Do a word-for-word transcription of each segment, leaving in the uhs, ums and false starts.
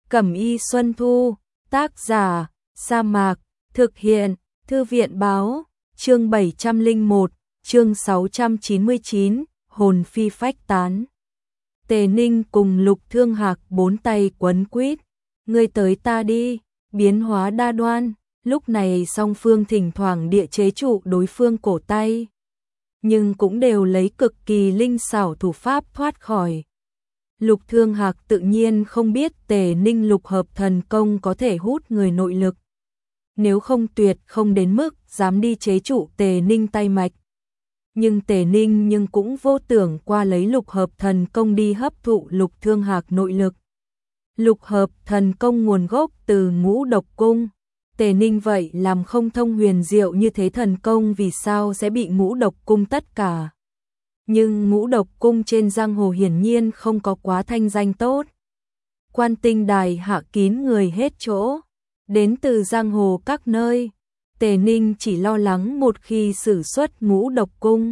Cẩm y Xuân Thu, tác giả, Sa Mạc, thực hiện, Thư viện báo, chương bảy trăm lẻ một, chương sáu trăm chín mươi chín, hồn phi phách tán. Tề Ninh cùng Lục Thương Hạc bốn tay quấn quýt, ngươi tới ta đi, biến hóa đa đoan, lúc này song phương thỉnh thoảng địa chế trụ đối phương cổ tay, nhưng cũng đều lấy cực kỳ linh xảo thủ pháp thoát khỏi. Lục Thương Hạc tự nhiên không biết Tề Ninh lục hợp thần công có thể hút người nội lực, nếu không tuyệt không đến mức dám đi chế trụ Tề Ninh tay mạch. Nhưng Tề Ninh nhưng cũng vô tưởng qua lấy lục hợp thần công đi hấp thụ Lục Thương Hạc nội lực. Lục hợp thần công nguồn gốc từ Ngũ Độc Cung, Tề Ninh vậy làm không thông huyền diệu như thế thần công vì sao sẽ bị Ngũ Độc Cung tất cả. Nhưng Ngũ Độc Cung trên giang hồ hiển nhiên không có quá thanh danh tốt. Quan Tinh Đài hạ kín người hết chỗ, đến từ giang hồ các nơi. Tề Ninh chỉ lo lắng một khi sử xuất Ngũ Độc Cung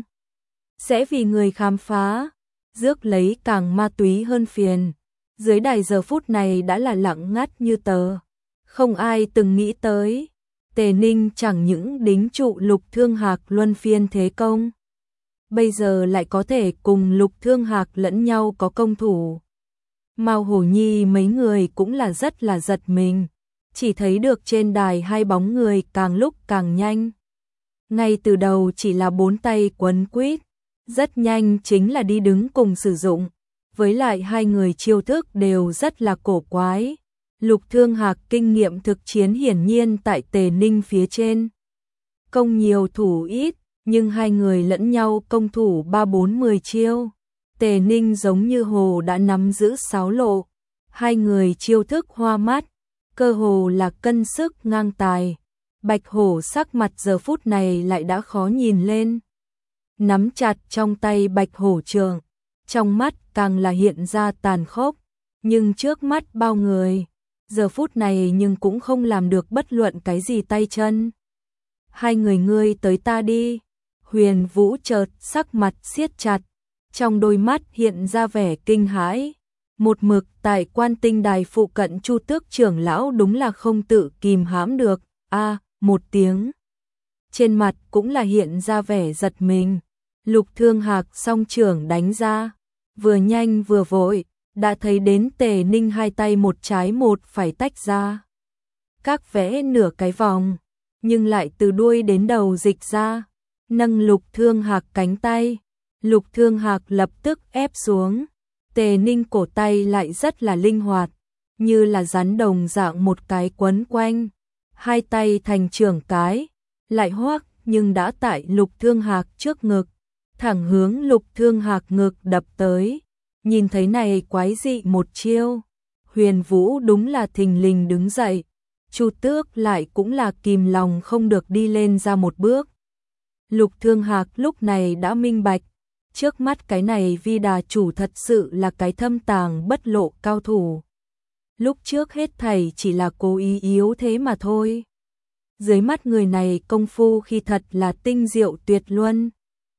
sẽ vì người khám phá, rước lấy càng ma túy hơn phiền. Dưới đài giờ phút này đã là lặng ngắt như tờ, không ai từng nghĩ tới. Tề Ninh chẳng những đính trụ Lục Thương Hạc luân phiên thế công, bây giờ lại có thể cùng Lục Thương Hạc lẫn nhau có công thủ. Mao Hổ Nhi mấy người cũng là rất là giật mình, chỉ thấy được trên đài hai bóng người càng lúc càng nhanh. Ngay từ đầu chỉ là bốn tay quấn quýt, rất nhanh chính là đi đứng cùng sử dụng, với lại hai người chiêu thức đều rất là cổ quái. Lục Thương Hạc kinh nghiệm thực chiến hiển nhiên tại Tề Ninh phía trên, công nhiều thủ ít, nhưng hai người lẫn nhau công thủ ba bốn mười chiêu. Tề Ninh giống như hồ đã nắm giữ sáo lộ, hai người chiêu thức hoa mắt, cơ hồ là cân sức ngang tài. Bạch Hổ sắc mặt giờ phút này lại đã khó nhìn lên, nắm chặt trong tay Bạch Hổ trường, trong mắt càng là hiện ra tàn khốc, nhưng trước mắt bao người, giờ phút này nhưng cũng không làm được bất luận cái gì tay chân. Hai người ngươi tới ta đi. Huyền Vũ chợt sắc mặt siết chặt, trong đôi mắt hiện ra vẻ kinh hãi. Một mực tại Quan Tinh Đài phụ cận Chu Tước trưởng lão đúng là không tự kìm hãm được, a à, một tiếng. Trên mặt cũng là hiện ra vẻ giật mình. Lục Thương Hạc song trưởng đánh ra, vừa nhanh vừa vội, đã thấy đến Tề Ninh hai tay một trái một phải tách ra. Các vẽ nửa cái vòng, nhưng lại từ đuôi đến đầu dịch ra, nâng Lục Thương Hạc cánh tay. Lục Thương Hạc lập tức ép xuống. Tề Ninh cổ tay lại rất là linh hoạt, như là rắn đồng dạng một cái quấn quanh, hai tay thành trưởng cái, lại hoác nhưng đã tại Lục Thương Hạc trước ngực, thẳng hướng Lục Thương Hạc ngực đập tới. Nhìn thấy này quái dị một chiêu, Huyền Vũ đúng là thình lình đứng dậy, Chu Tước lại cũng là kìm lòng không được đi lên ra một bước. Lục Thương Hạc lúc này đã minh bạch, trước mắt cái này Vi Đà chủ thật sự là cái thâm tàng bất lộ cao thủ. Lúc trước hết thảy chỉ là cố ý yếu thế mà thôi. Dưới mắt người này công phu khi thật là tinh diệu tuyệt luân.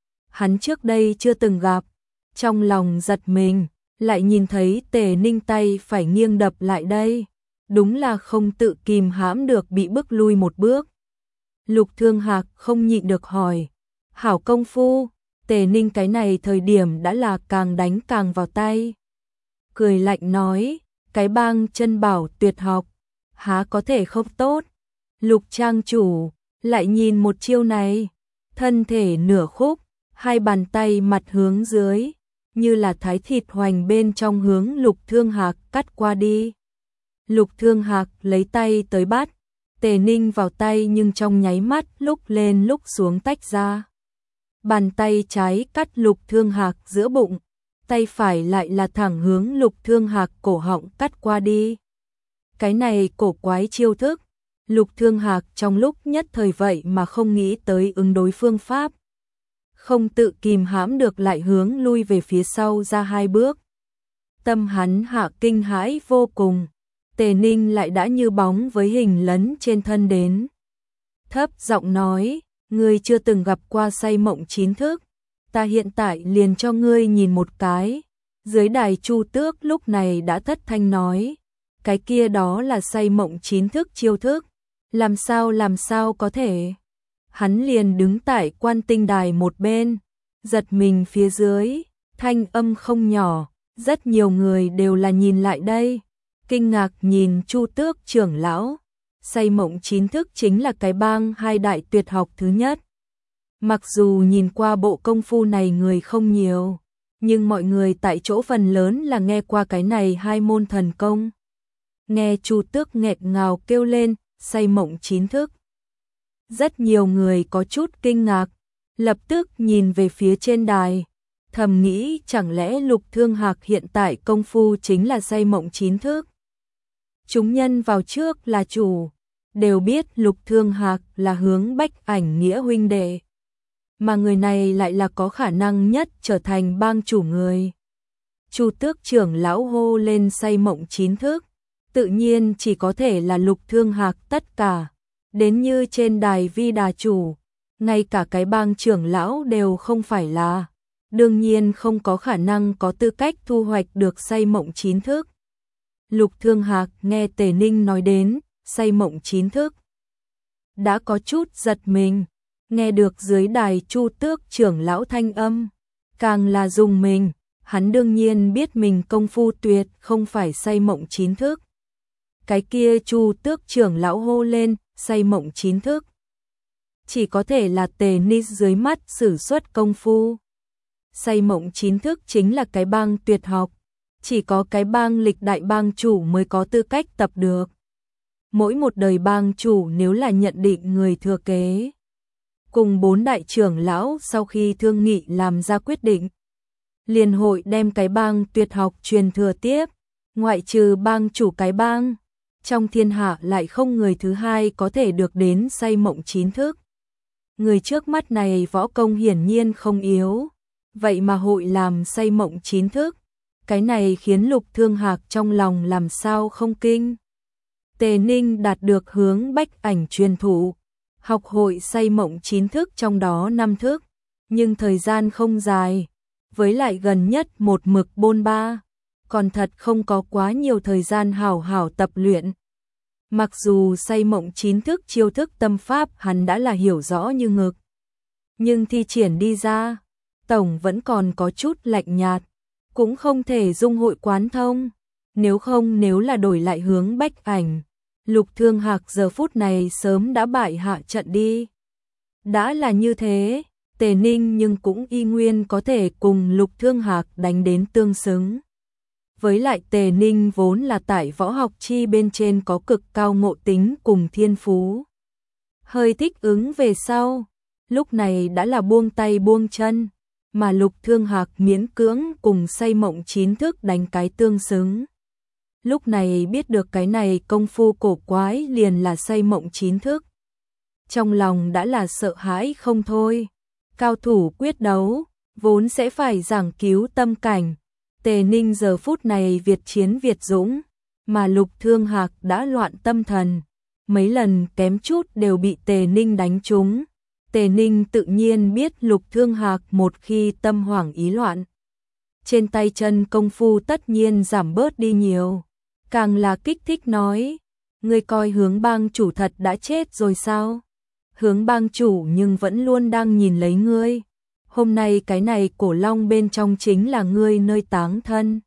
Hắn trước đây chưa từng gặp, trong lòng giật mình, lại nhìn thấy Tề Ninh tay phải nghiêng đập lại đây, đúng là không tự kìm hãm được bị bước lui một bước. Lục Thương Hạc không nhịn được hỏi, hảo công phu. Tề Ninh cái này thời điểm đã là càng đánh càng vào tay, cười lạnh nói, cái bang chân bảo tuyệt học, há có thể không tốt. Lục trang chủ lại nhìn một chiêu này, thân thể nửa khúc, hai bàn tay mặt hướng dưới, như là thái thịt hoành bên trong hướng Lục Thương Hạc cắt qua đi. Lục Thương Hạc lấy tay tới bắt, Tề Ninh vào tay nhưng trong nháy mắt lúc lên lúc xuống tách ra. Bàn tay trái cắt Lục Thương Hạc giữa bụng, tay phải lại là thẳng hướng Lục Thương Hạc cổ họng cắt qua đi. Cái này cổ quái chiêu thức, Lục Thương Hạc trong lúc nhất thời vậy mà không nghĩ tới ứng đối phương pháp, không tự kìm hãm được lại hướng lui về phía sau ra hai bước. Tâm hắn hạ kinh hãi vô cùng, Tề Ninh lại đã như bóng với hình lấn trên thân đến. Thấp giọng nói, ngươi chưa từng gặp qua say mộng chín thức, ta hiện tại liền cho ngươi nhìn một cái. Dưới đài Chu Tước lúc này đã thất thanh nói, cái kia đó là say mộng chín thức chiêu thức, làm sao làm sao có thể. Hắn liền đứng tại quan tinh đài một bên, giật mình phía dưới, thanh âm không nhỏ, rất nhiều người đều là nhìn lại đây, kinh ngạc nhìn Chu Tước trưởng lão. Say mộng chín thức chính là cái bang hai đại tuyệt học thứ nhất. Mặc dù nhìn qua bộ công phu này người không nhiều, nhưng mọi người tại chỗ phần lớn là nghe qua cái này hai môn thần công. Nghe Chu Tước nghẹt ngào kêu lên, say mộng chín thức. Rất nhiều người có chút kinh ngạc, lập tức nhìn về phía trên đài, thầm nghĩ chẳng lẽ Lục Thương Hạc hiện tại công phu chính là say mộng chín thức. Chúng nhân vào trước là chủ, đều biết Lục Thương Hạc là Hướng Bách Ảnh nghĩa huynh đệ, mà người này lại là có khả năng nhất trở thành bang chủ người. Chu Tước trưởng lão hô lên say mộng chín thức, tự nhiên chỉ có thể là Lục Thương Hạc tất cả, đến như trên đài vi đà chủ, ngay cả cái bang trưởng lão đều không phải là, đương nhiên không có khả năng có tư cách thu hoạch được say mộng chín thức. Lục Thương Hạc nghe Tề Ninh nói đến say mộng chín thức, đã có chút giật mình, nghe được dưới đài Chu Tước trưởng lão thanh âm, càng là rùng mình, hắn đương nhiên biết mình công phu tuyệt không phải say mộng chín thức. Cái kia Chu Tước trưởng lão hô lên, say mộng chín thức. Chỉ có thể là Tề Ninh dưới mắt sử xuất công phu. Say mộng chín thức chính là cái bang tuyệt học, chỉ có cái bang lịch đại bang chủ mới có tư cách tập được. Mỗi một đời bang chủ nếu là nhận định người thừa kế, cùng bốn đại trưởng lão sau khi thương nghị làm ra quyết định, liền hội đem cái bang tuyệt học truyền thừa tiếp, ngoại trừ bang chủ cái bang, trong thiên hạ lại không người thứ hai có thể được đến say mộng chín thức. Người trước mắt này võ công hiển nhiên không yếu, vậy mà hội làm say mộng chín thức, cái này khiến Lục Thương Hạc trong lòng làm sao không kinh. Tề Ninh đạt được Hướng Bách Ảnh truyền thụ, học hội say mộng chín thức trong đó năm thức, nhưng thời gian không dài, với lại gần nhất một mực bôn ba, còn thật không có quá nhiều thời gian hảo hảo tập luyện. Mặc dù say mộng chín thức chiêu thức tâm pháp hắn đã là hiểu rõ như ngực, nhưng thi triển đi ra, tổng vẫn còn có chút lạnh nhạt, cũng không thể dung hội quán thông, nếu không nếu là đổi lại Hướng Bách Ảnh, Lục Thương Hạc giờ phút này sớm đã bại hạ trận đi. Đã là như thế, Tề Ninh nhưng cũng y nguyên có thể cùng Lục Thương Hạc đánh đến tương xứng. Với lại Tề Ninh vốn là tại võ học chi bên trên có cực cao ngộ tính cùng thiên phú. Hơi thích ứng về sau, lúc này đã là buông tay buông chân, mà Lục Thương Hạc miễn cưỡng cùng say mộng chín thức đánh cái tương xứng. Lúc này biết được cái này công phu cổ quái liền là say mộng chín thức, trong lòng đã là sợ hãi không thôi. Cao thủ quyết đấu, vốn sẽ phải giảng cứu tâm cảnh. Tề Ninh giờ phút này việt chiến việt dũng, mà Lục Thương Hạc đã loạn tâm thần, mấy lần kém chút đều bị Tề Ninh đánh trúng. Tề Ninh tự nhiên biết Lục Thương Hạc một khi tâm hoảng ý loạn, trên tay chân công phu tất nhiên giảm bớt đi nhiều, càng là kích thích nói, ngươi coi Hướng bang chủ thật đã chết rồi sao? Hướng bang chủ nhưng vẫn luôn đang nhìn lấy ngươi. Hôm nay cái này cổ long bên trong chính là ngươi nơi táng thân.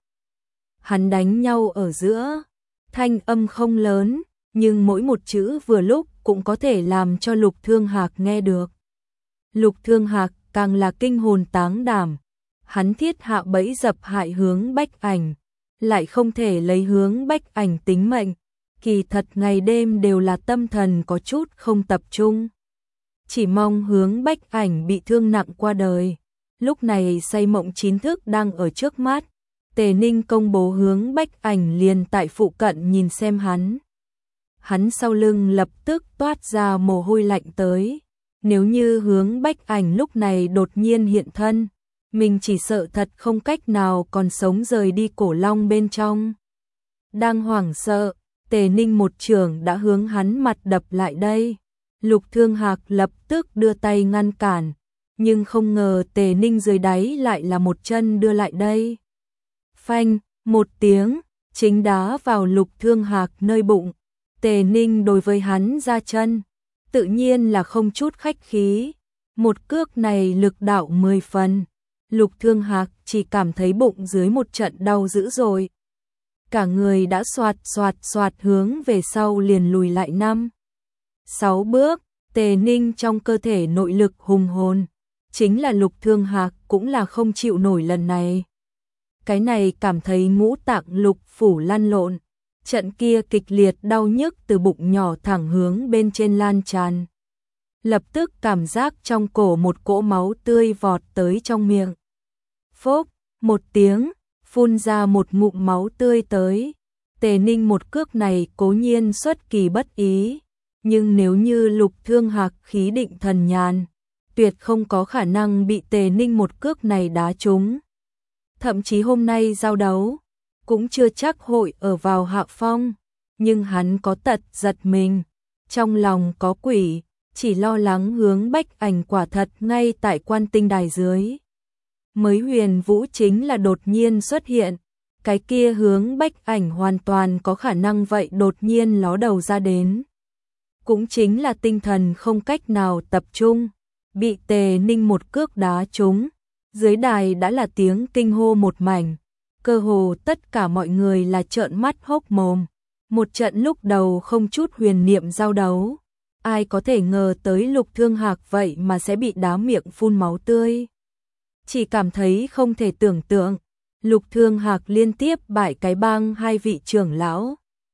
Hắn đánh nhau ở giữa, thanh âm không lớn, nhưng mỗi một chữ vừa lúc cũng có thể làm cho Lục Thương Hạc nghe được. Lục Thương Hạc càng là kinh hồn táng đảm, hắn thiết hạ bẫy dập hại Hướng Bách Ảnh, lại không thể lấy Hướng Bách Ảnh tính mệnh, kỳ thật ngày đêm đều là tâm thần có chút không tập trung. Chỉ mong Hướng Bách Ảnh bị thương nặng qua đời. Lúc này say mộng chín thức đang ở trước mắt, Tề Ninh công bố Hướng Bách Ảnh liền tại phụ cận nhìn xem hắn. Hắn sau lưng lập tức toát ra mồ hôi lạnh tới. Nếu như Hướng Bách Ảnh lúc này đột nhiên hiện thân, mình chỉ sợ thật không cách nào còn sống rời đi cổ long bên trong. Đang hoảng sợ, Tề Ninh một trường đã hướng hắn mặt đập lại đây. Lục Thương Hạc lập tức đưa tay ngăn cản, nhưng không ngờ Tề Ninh dưới đáy lại là một chân đưa lại đây. Phanh, một tiếng, chính đá vào Lục Thương Hạc nơi bụng. Tề Ninh đối với hắn ra chân, tự nhiên là không chút khách khí, một cước này lực đạo mười phần. Lục Thương Hạc chỉ cảm thấy bụng dưới một trận đau dữ dội. Cả người đã xoạt xoạt xoạt hướng về sau liền lùi lại năm sáu bước. Tề Ninh trong cơ thể nội lực hùng hồn, chính là Lục Thương Hạc cũng là không chịu nổi lần này. Cái này cảm thấy ngũ tạng lục phủ lăn lộn, trận kia kịch liệt đau nhức từ bụng nhỏ thẳng hướng bên trên lan tràn. Lập tức cảm giác trong cổ một cỗ máu tươi vọt tới trong miệng. Phốc, một tiếng, phun ra một ngụm máu tươi tới. Tề Ninh một cước này cố nhiên xuất kỳ bất ý, nhưng nếu như Lục Thương Hạc khí định thần nhàn, tuyệt không có khả năng bị Tề Ninh một cước này đá trúng. Thậm chí hôm nay giao đấu, cũng chưa chắc hội ở vào hạ phong, nhưng hắn có tật giật mình, trong lòng có quỷ, chỉ lo lắng Hướng Bách Ảnh quả thật ngay tại Quan Tinh Đài dưới. Mới Huyền Vũ chính là đột nhiên xuất hiện, cái kia Hướng Bách Ảnh hoàn toàn có khả năng vậy đột nhiên ló đầu ra đến. Cũng chính là tinh thần không cách nào tập trung, bị Tề Ninh một cước đá trúng, dưới đài đã là tiếng kinh hô một mảnh, cơ hồ tất cả mọi người là trợn mắt hốc mồm. Một trận lúc đầu không chút huyền niệm giao đấu, ai có thể ngờ tới Lục Thương Hạc vậy mà sẽ bị đá miệng phun máu tươi. Chỉ cảm thấy không thể tưởng tượng, Lục Thương Hạc liên tiếp bại cái bang hai vị trưởng lão,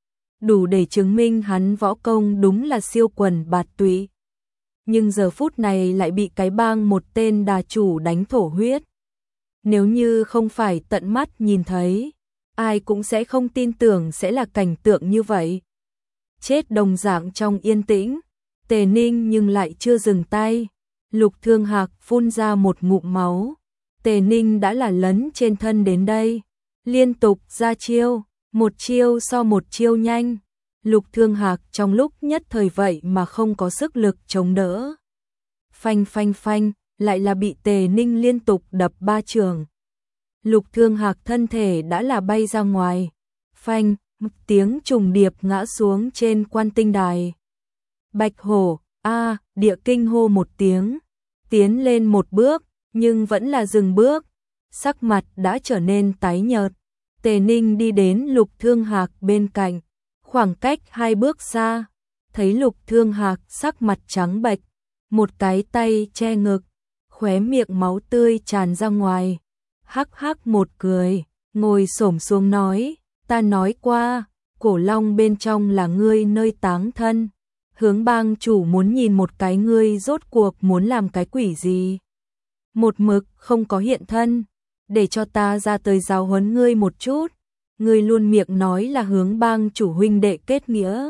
đủ để chứng minh hắn võ công đúng là siêu quần bạt tụy. Nhưng giờ phút này lại bị cái bang một tên đà chủ đánh thổ huyết. Nếu như không phải tận mắt nhìn thấy, ai cũng sẽ không tin tưởng sẽ là cảnh tượng như vậy. Chết đồng dạng trong yên tĩnh, Tề Ninh nhưng lại chưa dừng tay. Lục Thương Hạc phun ra một ngụm máu, Tề Ninh đã là lấn trên thân đến đây, liên tục ra chiêu, một chiêu so một chiêu nhanh. Lục Thương Hạc trong lúc nhất thời vậy mà không có sức lực chống đỡ. Phanh phanh phanh, lại là bị Tề Ninh liên tục đập ba trường. Lục Thương Hạc thân thể đã là bay ra ngoài. Phanh, một tiếng trùng điệp ngã xuống trên Quan Tinh Đài. Bạch Hổ, a, địa kinh hô một tiếng, tiến lên một bước, nhưng vẫn là dừng bước, sắc mặt đã trở nên tái nhợt. Tề Ninh đi đến Lục Thương Hạc bên cạnh, khoảng cách hai bước xa, thấy Lục Thương Hạc sắc mặt trắng bệch, một cái tay che ngực, khóe miệng máu tươi tràn ra ngoài, hắc hắc một cười, ngồi xổm xuống nói, ta nói qua, Cổ Long bên trong là ngươi nơi táng thân, Hướng bang chủ muốn nhìn một cái ngươi rốt cuộc muốn làm cái quỷ gì. Một mực không có hiện thân, để cho ta ra tới giáo huấn ngươi một chút. Ngươi luôn miệng nói là Hướng bang chủ huynh đệ kết nghĩa,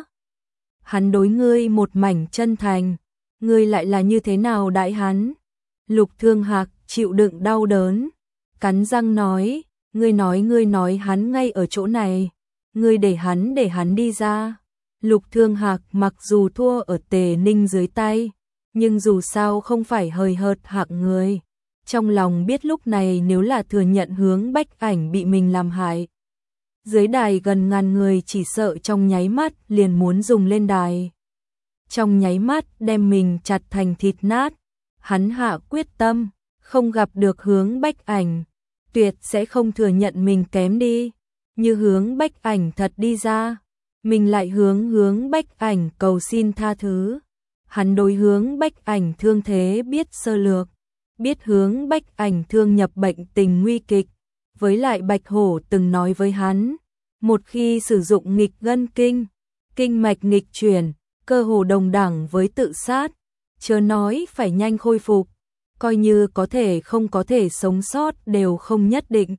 hắn đối ngươi một mảnh chân thành, ngươi lại là như thế nào đại hắn? Lục Thương Hạc chịu đựng đau đớn, cắn răng nói, ngươi nói ngươi nói hắn ngay ở chỗ này, ngươi để hắn để hắn đi ra. Lục Thương Hạc mặc dù thua ở Tề Ninh dưới tay, nhưng dù sao không phải hời hợt hạng người, trong lòng biết lúc này nếu là thừa nhận Hướng Bách Ảnh bị mình làm hại, dưới đài gần ngàn người chỉ sợ trong nháy mắt liền muốn dùng lên đài. Trong nháy mắt đem mình chặt thành thịt nát, hắn hạ quyết tâm, không gặp được Hướng Bách Ảnh, tuyệt sẽ không thừa nhận mình kém đi. Như Hướng Bách Ảnh thật đi ra, mình lại hướng Hướng Bách Ảnh cầu xin tha thứ. Hắn đối Hướng Bách Ảnh thương thế biết sơ lược, biết Hướng Bách Ảnh thương nhập bệnh tình nguy kịch. Với lại Bạch Hổ từng nói với hắn, một khi sử dụng nghịch ngân kinh, kinh mạch nghịch chuyển, cơ hồ đồng đẳng với tự sát, chớ nói phải nhanh khôi phục, coi như có thể không có thể sống sót đều không nhất định.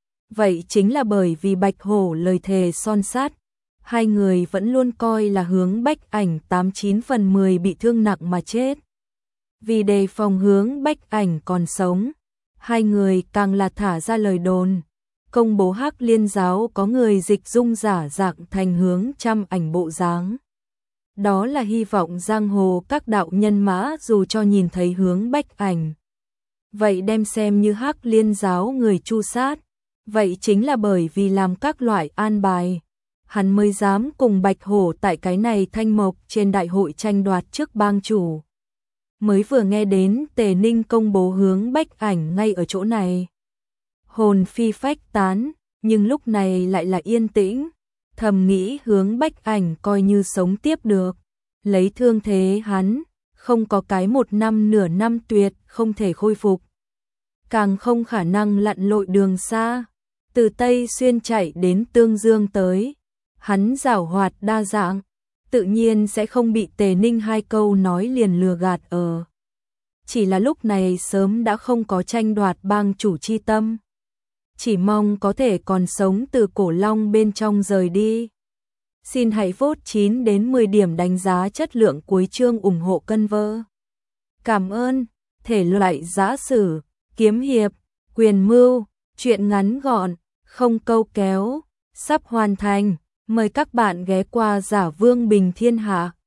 Vậy chính là bởi vì Bạch Hổ lời thề son sắt, hai người vẫn luôn coi là Hướng Bách Ảnh tám chín phần mười bị thương nặng mà chết. Vì đề phòng Hướng Bách Ảnh còn sống, hai người càng là thả ra lời đồn, công bố Hắc Liên giáo có người dịch dung giả dạng thành Hướng Trăm Ảnh bộ dáng. Đó là hy vọng giang hồ các đạo nhân mã dù cho nhìn thấy Hướng Bách Ảnh, vậy đem xem như Hắc Liên giáo người chu sát, Vậy chính là bởi vì làm các loại an bài, hắn mới dám cùng Bạch Hổ tại cái này thanh mộc trên đại hội tranh đoạt trước bang chủ. Mới vừa nghe đến Tề Ninh công bố hướng Bách Ảnh ngay ở chỗ này. Hồn phi phách tán, nhưng lúc này lại là yên tĩnh, thầm nghĩ hướng Bách Ảnh coi như sống tiếp được. Lấy thương thế hắn, không có cái một năm nửa năm tuyệt không thể khôi phục. Càng không khả năng lặn lội đường xa, từ Tây Xuyên chạy đến Tương Dương tới. Hắn giảo hoạt đa dạng, tự nhiên sẽ không bị Tề Ninh hai câu nói liền lừa gạt ở. Chỉ là lúc này sớm đã không có tranh đoạt bang chủ chi tâm. Chỉ mong có thể còn sống từ cổ long bên trong rời đi. Xin hãy vote chín đến mười điểm đánh giá chất lượng cuối chương ủng hộ cân vơ. Cảm ơn, thể loại giã sử, kiếm hiệp, quyền mưu, truyện ngắn gọn, không câu kéo, sắp hoàn thành. Mời các bạn ghé qua Giả Vương Bình Thiên Hạ.